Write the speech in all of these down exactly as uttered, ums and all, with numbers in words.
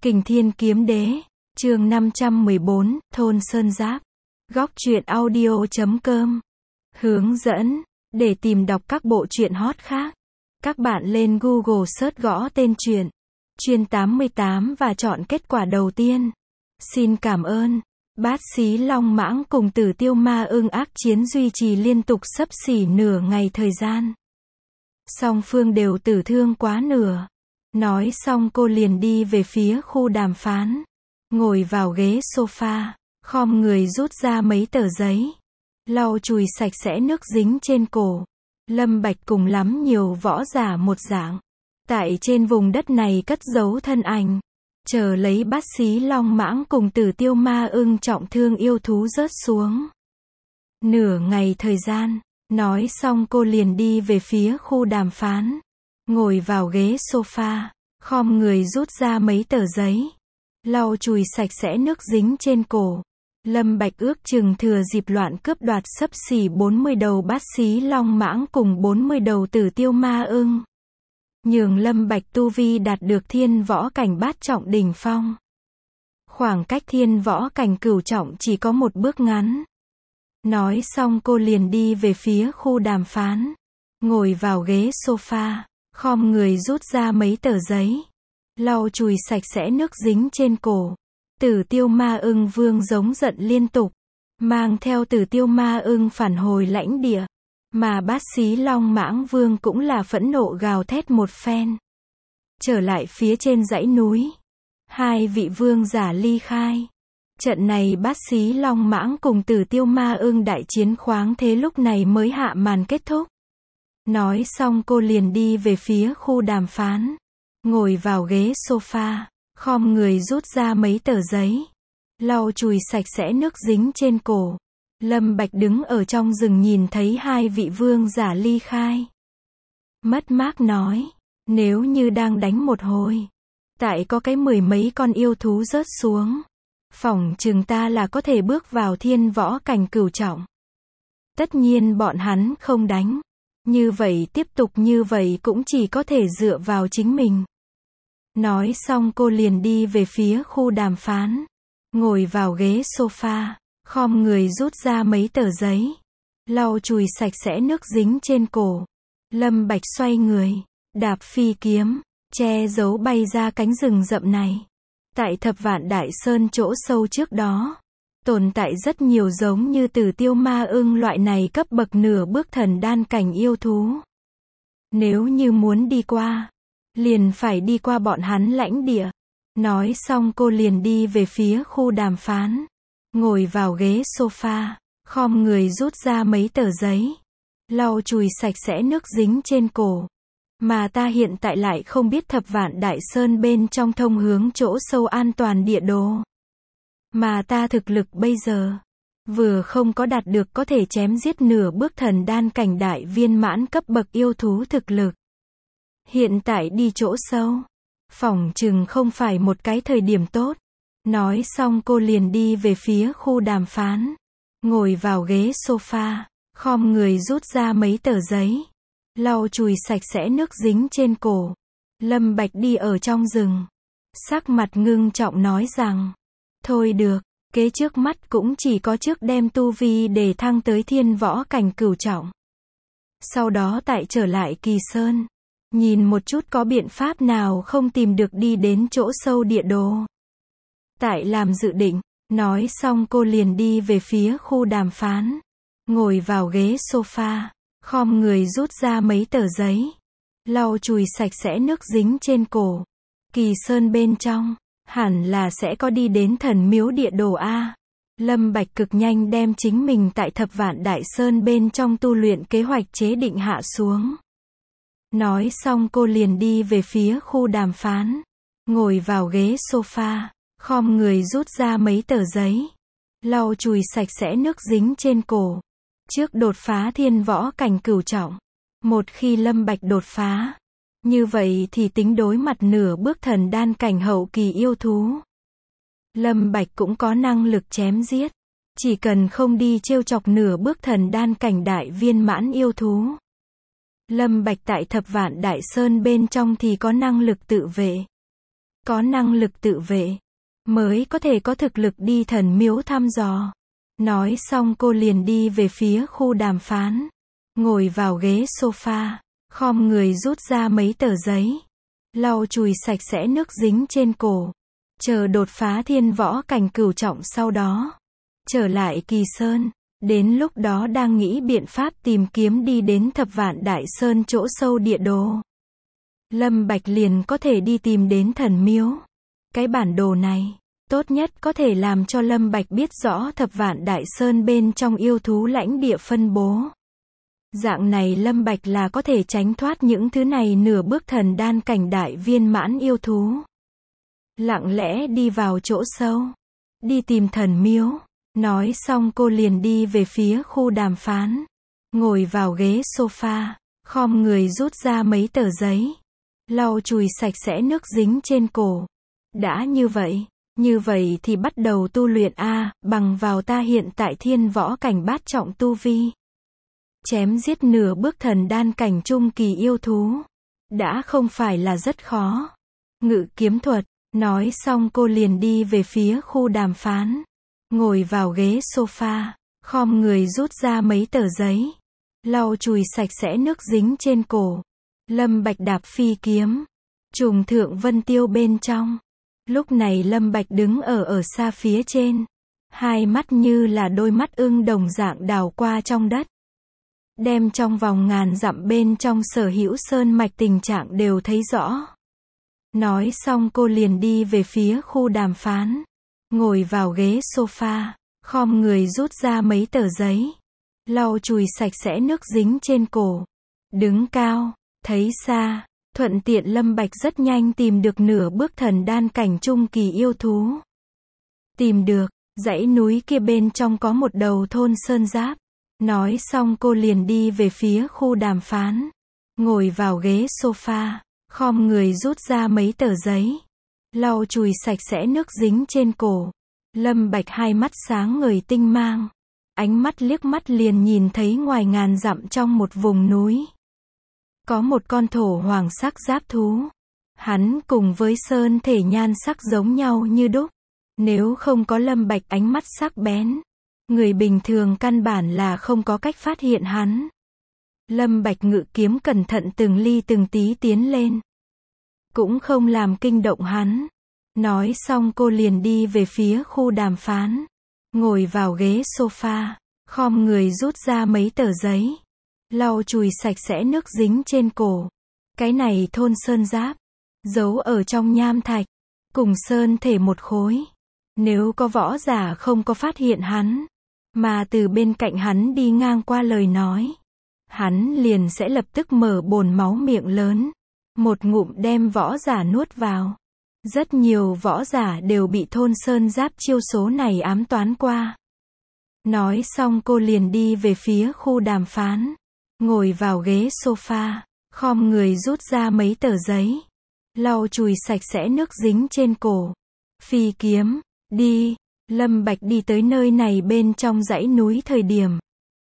Kình Thiên Kiếm Đế, chương năm trăm mười bốn, Thôn Sơn Giáp. Góc truyện audio.com. Hướng dẫn, để tìm đọc các bộ truyện hot khác, các bạn lên Google search gõ tên truyện Chuyên tám mươi tám và chọn kết quả đầu tiên. Xin cảm ơn. Bát Xí Long Mãng cùng Tử Tiêu Ma Ưng ác chiến duy trì liên tục xấp xỉ nửa ngày thời gian. Song phương đều tử thương quá nửa. Nói xong cô liền đi về phía khu đàm phán. Ngồi vào ghế sofa, khom người rút ra mấy tờ giấy. Lau chùi sạch sẽ nước dính trên cổ. Lâm Bạch cùng lắm nhiều võ giả một dạng. Tại trên vùng đất này cất giấu thân ảnh. Chờ lấy Bát Xí Long Mãng cùng Tử Tiêu Ma Ưng trọng thương yêu thú rớt xuống. Nửa ngày thời gian, nói xong cô liền đi về phía khu đàm phán. Ngồi vào ghế sofa, khom người rút ra mấy tờ giấy. Lau chùi sạch sẽ nước dính trên cổ. Lâm Bạch ước chừng thừa dịp loạn cướp đoạt xấp xỉ bốn mươi đầu Bát Xí Long Mãng cùng bốn mươi đầu Tử Tiêu Ma Ưng. Nhường Lâm Bạch tu vi đạt được thiên võ cảnh bát trọng đỉnh phong. Khoảng cách thiên võ cảnh cửu trọng chỉ có một bước ngắn. Nói xong cô liền đi về phía khu đàm phán. Ngồi vào ghế sofa, khom người rút ra mấy tờ giấy. Lau chùi sạch sẽ nước dính trên cổ. Tử Tiêu Ma Ưng Vương giống giận liên tục. Mang theo Tử Tiêu Ma Ưng phản hồi lãnh địa. Mà Bát Xí Long Mãng Vương cũng là phẫn nộ gào thét một phen. Trở lại phía trên dãy núi. Hai vị vương giả ly khai. Trận này Bát Xí Long Mãng cùng Tử Tiêu Ma Ưng đại chiến khoáng thế lúc này mới hạ màn kết thúc. Nói xong cô liền đi về phía khu đàm phán. Ngồi vào ghế sofa, khom người rút ra mấy tờ giấy. Lau chùi sạch sẽ nước dính trên cổ. Lâm Bạch đứng ở trong rừng nhìn thấy hai vị vương giả ly khai. Mất mát nói, nếu như đang đánh một hồi, tại có cái mười mấy con yêu thú rớt xuống, phỏng chừng ta là có thể bước vào thiên võ cảnh cửu trọng. Tất nhiên bọn hắn không đánh. Như vậy tiếp tục như vậy cũng chỉ có thể dựa vào chính mình. Nói xong cô liền đi về phía khu đàm phán. Ngồi vào ghế sofa, khom người rút ra mấy tờ giấy. Lau chùi sạch sẽ nước dính trên cổ. Lâm Bạch xoay người, đạp phi kiếm, che giấu bay ra cánh rừng rậm này. Tại Thập Vạn Đại Sơn chỗ sâu trước đó, tồn tại rất nhiều giống như Tử Tiêu Ma Ưng loại này cấp bậc nửa bước thần đan cảnh yêu thú. Nếu như muốn đi qua, liền phải đi qua bọn hắn lãnh địa. Nói xong cô liền đi về phía khu đàm phán. Ngồi vào ghế sofa, khom người rút ra mấy tờ giấy. Lau chùi sạch sẽ nước dính trên cổ. Mà ta hiện tại lại không biết Thập Vạn Đại Sơn bên trong thông hướng chỗ sâu an toàn địa đồ. Mà ta thực lực bây giờ, vừa không có đạt được có thể chém giết nửa bước thần đan cảnh đại viên mãn cấp bậc yêu thú thực lực. Hiện tại đi chỗ sâu, phỏng chừng không phải một cái thời điểm tốt. Nói xong cô liền đi về phía khu đàm phán. Ngồi vào ghế sofa, khom người rút ra mấy tờ giấy. Lau chùi sạch sẽ nước dính trên cổ. Lâm Bạch đi ở trong rừng. Sắc mặt ngưng trọng nói rằng, thôi được, kế trước mắt cũng chỉ có trước đem tu vi để thăng tới thiên võ cảnh cửu trọng. Sau đó tại trở lại Kỳ Sơn. Nhìn một chút có biện pháp nào không tìm được đi đến chỗ sâu địa đồ. Tại làm dự định, nói xong cô liền đi về phía khu đàm phán. Ngồi vào ghế sofa, khom người rút ra mấy tờ giấy. Lau chùi sạch sẽ nước dính trên cổ. Kỳ Sơn bên trong, hẳn là sẽ có đi đến thần miếu địa đồ A. Lâm Bạch cực nhanh đem chính mình tại Thập Vạn Đại Sơn bên trong tu luyện kế hoạch chế định hạ xuống. Nói xong cô liền đi về phía khu đàm phán. Ngồi vào ghế sofa, khom người rút ra mấy tờ giấy. Lau chùi sạch sẽ nước dính trên cổ. Trước đột phá thiên võ cảnh cửu trọng. Một khi Lâm Bạch đột phá, như vậy thì tính đối mặt nửa bước thần đan cảnh hậu kỳ yêu thú. Lâm Bạch cũng có năng lực chém giết. Chỉ cần không đi trêu chọc nửa bước thần đan cảnh đại viên mãn yêu thú. Lâm Bạch tại Thập Vạn Đại Sơn bên trong thì có năng lực tự vệ. có năng lực tự vệ, mới có thể có thực lực đi thần miếu thăm dò. Nói xong cô liền đi về phía khu đàm phán, ngồi vào ghế sofa, khom người rút ra mấy tờ giấy, lau chùi sạch sẽ nước dính trên cổ, chờ đột phá thiên võ cảnh cửu trọng, sau đó trở lại Kỳ Sơn. Đến lúc đó đang nghĩ biện pháp tìm kiếm đi đến Thập Vạn Đại Sơn chỗ sâu địa đồ. Lâm Bạch liền có thể đi tìm đến thần miếu. Cái bản đồ này, tốt nhất có thể làm cho Lâm Bạch biết rõ Thập Vạn Đại Sơn bên trong yêu thú lãnh địa phân bố. Dạng này Lâm Bạch là có thể tránh thoát những thứ này nửa bước thần đan cảnh đại viên mãn yêu thú. Lặng lẽ đi vào chỗ sâu, đi tìm thần miếu. Nói xong cô liền đi về phía khu đàm phán, ngồi vào ghế sofa, khom người rút ra mấy tờ giấy, lau chùi sạch sẽ nước dính trên cổ. Đã như vậy, như vậy thì bắt đầu tu luyện a, bằng vào ta hiện tại thiên võ cảnh bát trọng tu vi, chém giết nửa bước thần đan cảnh trung kỳ yêu thú, đã không phải là rất khó. Ngự kiếm thuật. Nói xong cô liền đi về phía khu đàm phán, ngồi vào ghế sofa, khom người rút ra mấy tờ giấy, lau chùi sạch sẽ nước dính trên cổ. Lâm Bạch đạp phi kiếm, trùng thượng vân tiêu bên trong. Lúc này Lâm Bạch đứng ở ở xa phía trên, hai mắt như là đôi mắt ưng đồng dạng đào qua trong đất, đem trong vòng ngàn dặm bên trong sở hữu sơn mạch tình trạng đều thấy rõ. Nói xong cô liền đi về phía khu đàm phán, ngồi vào ghế sofa, khom người rút ra mấy tờ giấy, lau chùi sạch sẽ nước dính trên cổ. Đứng cao, thấy xa, thuận tiện Lâm Bạch rất nhanh tìm được nửa bước thần đan cảnh trung kỳ yêu thú. Tìm được, dãy núi kia bên trong có một đầu thôn sơn giáp. Nói xong cô liền đi về phía khu đàm phán, ngồi vào ghế sofa, khom người rút ra mấy tờ giấy, lau chùi sạch sẽ nước dính trên cổ. Lâm Bạch hai mắt sáng ngời tinh mang, ánh mắt liếc mắt liền nhìn thấy ngoài ngàn dặm trong một vùng núi, có một con thổ hoàng sắc giáp thú. Hắn cùng với sơn thể nhan sắc giống nhau như đúc. Nếu không có Lâm Bạch ánh mắt sắc bén, người bình thường căn bản là không có cách phát hiện hắn. Lâm Bạch ngự kiếm cẩn thận từng ly từng tí tiến lên, cũng không làm kinh động hắn. Nói xong cô liền đi về phía khu đàm phán, ngồi vào ghế sofa, khom người rút ra mấy tờ giấy, lau chùi sạch sẽ nước dính trên cổ. Cái này thôn sơn giáp, giấu ở trong nham thạch, cùng sơn thể một khối. Nếu có võ giả không có phát hiện hắn, mà từ bên cạnh hắn đi ngang qua lời nói, hắn liền sẽ lập tức mở bồn máu miệng lớn, một ngụm đem võ giả nuốt vào. Rất nhiều võ giả đều bị thôn sơn giáp chiêu số này ám toán qua. Nói xong cô liền đi về phía khu đàm phán, ngồi vào ghế sofa, khom người rút ra mấy tờ giấy, lau chùi sạch sẽ nước dính trên cổ. Phi kiếm, đi. Lâm Bạch đi tới nơi này bên trong dãy núi thời điểm,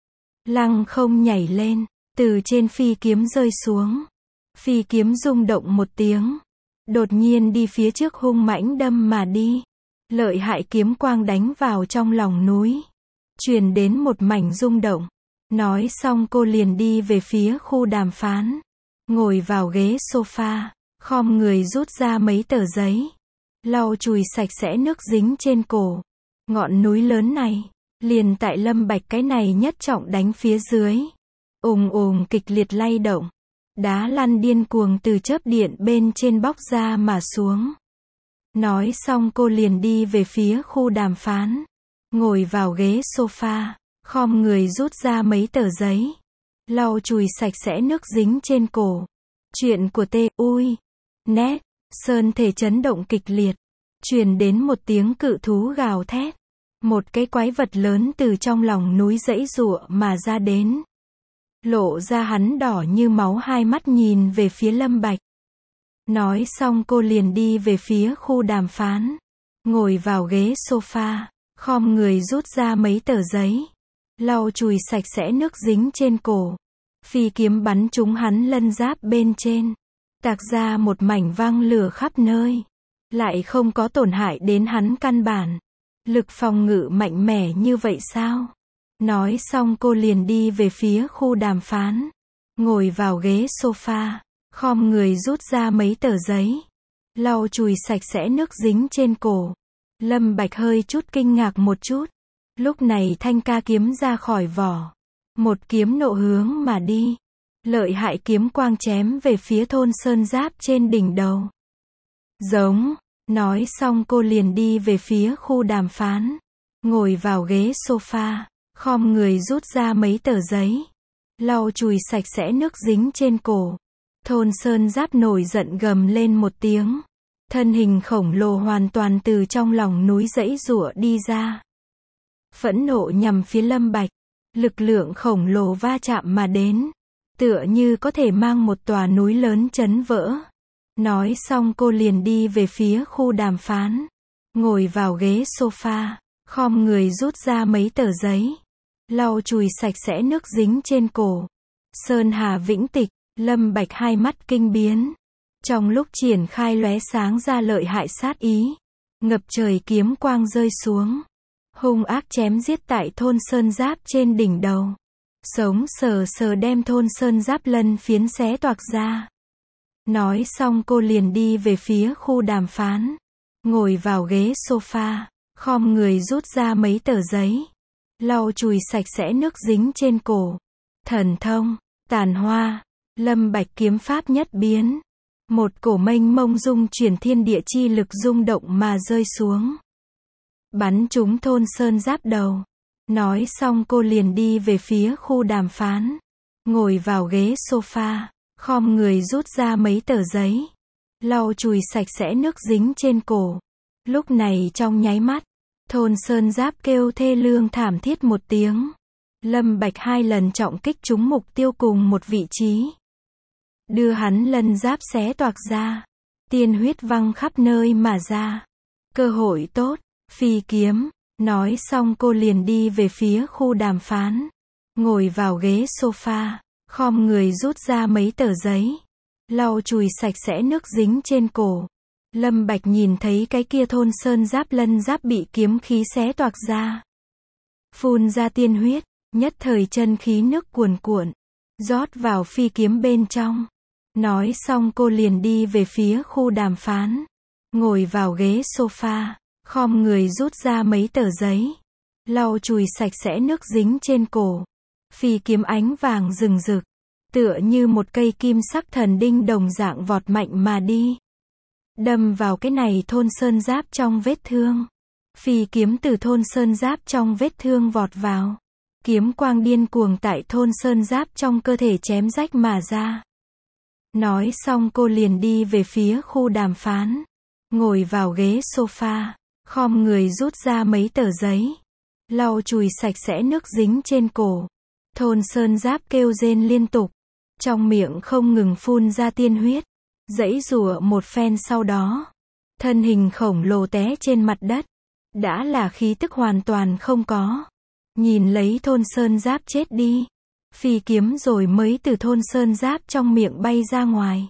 lăng không nhảy lên, từ trên phi kiếm rơi xuống. Phi kiếm rung động một tiếng, đột nhiên đi phía trước hung mãnh đâm mà đi. Lợi hại kiếm quang đánh vào trong lòng núi, truyền đến một mảnh rung động. Nói xong cô liền đi về phía khu đàm phán, ngồi vào ghế sofa, khom người rút ra mấy tờ giấy, lau chùi sạch sẽ nước dính trên cổ. Ngọn núi lớn này, liền tại Lâm Bạch cái này nhất trọng đánh phía dưới, ùng ùng kịch liệt lay động, đá lăn điên cuồng từ chớp điện bên trên bóc ra mà xuống. Nói xong cô liền đi về phía khu đàm phán, ngồi vào ghế sofa, khom người rút ra mấy tờ giấy, lau chùi sạch sẽ nước dính trên cổ. Chuyện của T. Ui. Net, sơn thể chấn động kịch liệt, truyền đến một tiếng cự thú gào thét. Một cái quái vật lớn từ trong lòng núi giãy giụa mà ra đến, lộ ra hắn đỏ như máu hai mắt nhìn về phía Lâm Bạch. Nói xong cô liền đi về phía khu đàm phán, ngồi vào ghế sofa, khom người rút ra mấy tờ giấy, lau chùi sạch sẽ nước dính trên cổ. Phi kiếm bắn trúng hắn lân giáp bên trên, tạc ra một mảnh văng lửa khắp nơi. lại không có tổn hại đến hắn căn bản. Lực phòng ngự mạnh mẽ như vậy sao? Nói xong cô liền đi về phía khu đàm phán. Ngồi vào ghế sofa, khom người rút ra mấy tờ giấy. Lau chùi sạch sẽ nước dính trên cổ. Lâm Bạch hơi chút kinh ngạc một chút. Lúc này thanh ca kiếm ra khỏi vỏ. Một kiếm nộ hướng mà đi. Lợi hại kiếm quang chém về phía thôn sơn giáp trên đỉnh đầu. Giống. Nói xong cô liền đi về phía khu đàm phán. Ngồi vào ghế sofa, khom người rút ra mấy tờ giấy. Lau chùi sạch sẽ nước dính trên cổ. Thôn sơn giáp nổi giận gầm lên một tiếng. Thân hình khổng lồ hoàn toàn từ trong lòng núi giãy giụa đi ra. Phẫn nộ nhằm phía Lâm Bạch. Lực lượng khổng lồ va chạm mà đến. Tựa như có thể mang một tòa núi lớn chấn vỡ. Nói xong cô liền đi về phía khu đàm phán. Ngồi vào ghế sofa, khom người rút ra mấy tờ giấy. Lau chùi sạch sẽ nước dính trên cổ. Sơn Hà Vĩnh Tịch, Lâm Bạch hai mắt kinh biến. Trong lúc triển khai lóe sáng ra lợi hại sát ý. Ngập trời kiếm quang rơi xuống. Hung ác chém giết tại thôn sơn giáp trên đỉnh đầu. Sống sờ sờ đem thôn sơn giáp lân phiến xé toạc ra. Nói xong cô liền đi về phía khu đàm phán. Ngồi vào ghế sofa, khom người rút ra mấy tờ giấy. Lau chùi sạch sẽ nước dính trên cổ. Thần thông, tàn hoa, Lâm Bạch kiếm pháp nhất biến. Một cổ mênh mông dung chuyển thiên địa chi lực rung động mà rơi xuống. Bắn trúng thôn sơn giáp đầu. Nói xong cô liền đi về phía khu đàm phán. Ngồi vào ghế sofa, khom người rút ra mấy tờ giấy. Lau chùi sạch sẽ nước dính trên cổ. Lúc này trong nháy mắt, thôn sơn giáp kêu thê lương thảm thiết một tiếng. Lâm Bạch hai lần trọng kích trúng mục tiêu cùng một vị trí. Đưa hắn lân giáp xé toạc ra. Tiên huyết văng khắp nơi mà ra. Cơ hội tốt, phi kiếm. Nói xong cô liền đi về phía khu đàm phán. Ngồi vào ghế sofa, khom người rút ra mấy tờ giấy. Lau chùi sạch sẽ nước dính trên cổ. Lâm Bạch nhìn thấy cái kia thôn sơn giáp lân giáp bị kiếm khí xé toạc ra. Phun ra tiên huyết, nhất thời chân khí nước cuồn cuộn. Rót vào phi kiếm bên trong. Nói xong cô liền đi về phía khu đàm phán. Ngồi vào ghế sofa, khom người rút ra mấy tờ giấy. Lau chùi sạch sẽ nước dính trên cổ. Phi kiếm ánh vàng rừng rực. Tựa như một cây kim sắc thần đinh đồng dạng vọt mạnh mà đi. Đâm vào cái này thôn sơn giáp trong vết thương. Phi kiếm từ thôn sơn giáp trong vết thương vọt vào. Kiếm quang điên cuồng tại thôn sơn giáp trong cơ thể chém rách mà ra. Nói xong cô liền đi về phía khu đàm phán. Ngồi vào ghế sofa, khom người rút ra mấy tờ giấy. Lau chùi sạch sẽ nước dính trên cổ. Thôn sơn giáp kêu rên liên tục. Trong miệng không ngừng phun ra tiên huyết. Giãy giụa một phen sau đó. Thân hình khổng lồ té trên mặt đất. Đã là khí tức hoàn toàn không có. Nhìn lấy thôn sơn giáp chết đi. Phi kiếm rồi mới từ thôn sơn giáp trong miệng bay ra ngoài.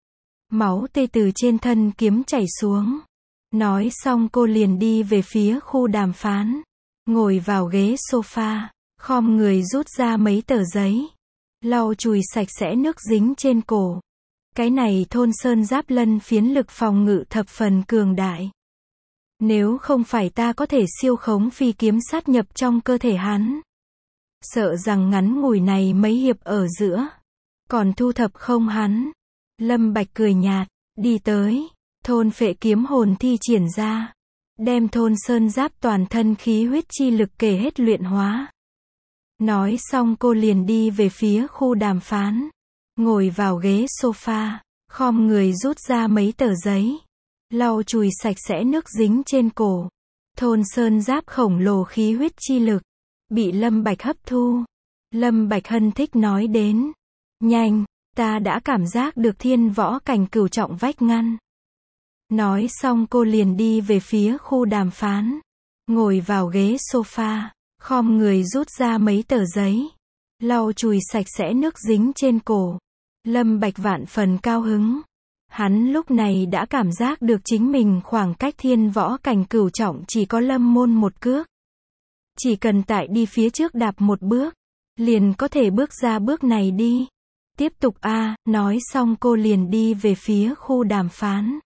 Máu tươi từ trên thân kiếm chảy xuống. Nói xong cô liền đi về phía khu đàm phán. Ngồi vào ghế sofa, khom người rút ra mấy tờ giấy. Lau chùi sạch sẽ nước dính trên cổ. Cái này thôn sơn giáp lân phiến lực phòng ngự thập phần cường đại. Nếu không phải ta có thể siêu khống phi kiếm sát nhập trong cơ thể hắn. Sợ rằng ngắn ngủi này mấy hiệp ở giữa. Còn thu thập không hắn. Lâm Bạch cười nhạt, đi tới. Thôn phệ kiếm hồn thi triển ra. Đem thôn sơn giáp toàn thân khí huyết chi lực kể hết luyện hóa. Nói xong cô liền đi về phía khu đàm phán. Ngồi vào ghế sofa, khom người rút ra mấy tờ giấy. Lau chùi sạch sẽ nước dính trên cổ. Thôn sơn giáp khổng lồ khí huyết chi lực. Bị Lâm Bạch hấp thu. Lâm Bạch hân thích nói đến. Nhanh, ta đã cảm giác được thiên võ cảnh cửu trọng vách ngăn. Nói xong cô liền đi về phía khu đàm phán. Ngồi vào ghế sofa, khom người rút ra mấy tờ giấy. Lau chùi sạch sẽ nước dính trên cổ. Lâm Bạch vạn phần cao hứng. Hắn lúc này đã cảm giác được chính mình khoảng cách thiên võ cảnh cửu trọng chỉ có lâm môn một cước. Chỉ cần tại đi phía trước đạp một bước, liền có thể bước ra bước này đi. Tiếp tục a, nói xong cô liền đi về phía khu đàm phán.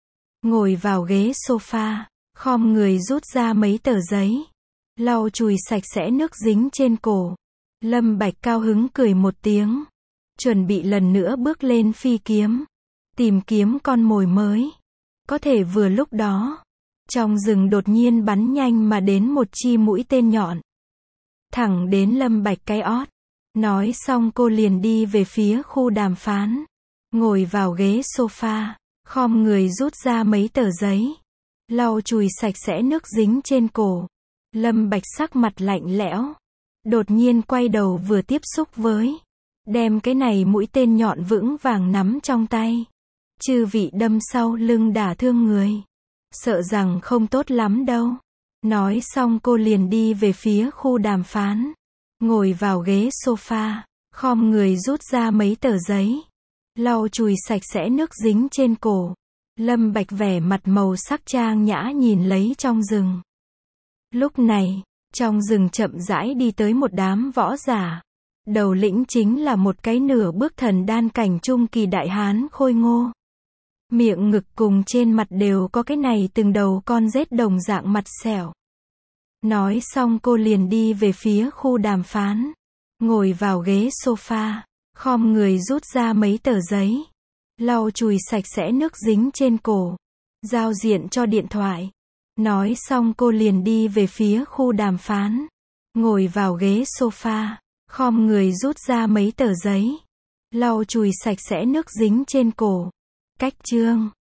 Ngồi vào ghế sofa, khom người rút ra mấy tờ giấy. Lau chùi sạch sẽ nước dính trên cổ. Lâm Bạch cao hứng cười một tiếng. Chuẩn bị lần nữa bước lên phi kiếm. Tìm kiếm con mồi mới. Có thể vừa lúc đó, trong rừng đột nhiên bắn nhanh mà đến một chi mũi tên nhọn. Thẳng đến Lâm Bạch cái ót. Nói xong cô liền đi về phía khu đàm phán. Ngồi vào ghế sofa, khom người rút ra mấy tờ giấy. Lau chùi sạch sẽ nước dính trên cổ. Lâm Bạch sắc mặt lạnh lẽo. Đột nhiên quay đầu vừa tiếp xúc với. Đem cái này mũi tên nhọn vững vàng nắm trong tay. Chư vị đâm sau lưng đả thương người. Sợ rằng không tốt lắm đâu. Nói xong cô liền đi về phía khu đàm phán. Ngồi vào ghế sofa, khom người rút ra mấy tờ giấy. Lau chùi sạch sẽ nước dính trên cổ. Lâm Bạch vẻ mặt màu sắc trang nhã nhìn lấy trong rừng. Lúc này, trong rừng chậm rãi đi tới một đám võ giả. Đầu lĩnh chính là một cái nửa bước thần đan cảnh trung kỳ đại hán khôi ngô. Miệng ngực cùng trên mặt đều có cái này từng đầu con rết đồng dạng mặt sẹo. Nói xong cô liền đi về phía khu đàm phán. Ngồi vào ghế sofa, khom người rút ra mấy tờ giấy. Lau chùi sạch sẽ nước dính trên cổ. Giao diện cho điện thoại. Nói xong cô liền đi về phía khu đàm phán. Ngồi vào ghế sofa, khom người rút ra mấy tờ giấy. Lau chùi sạch sẽ nước dính trên cổ. Cách chương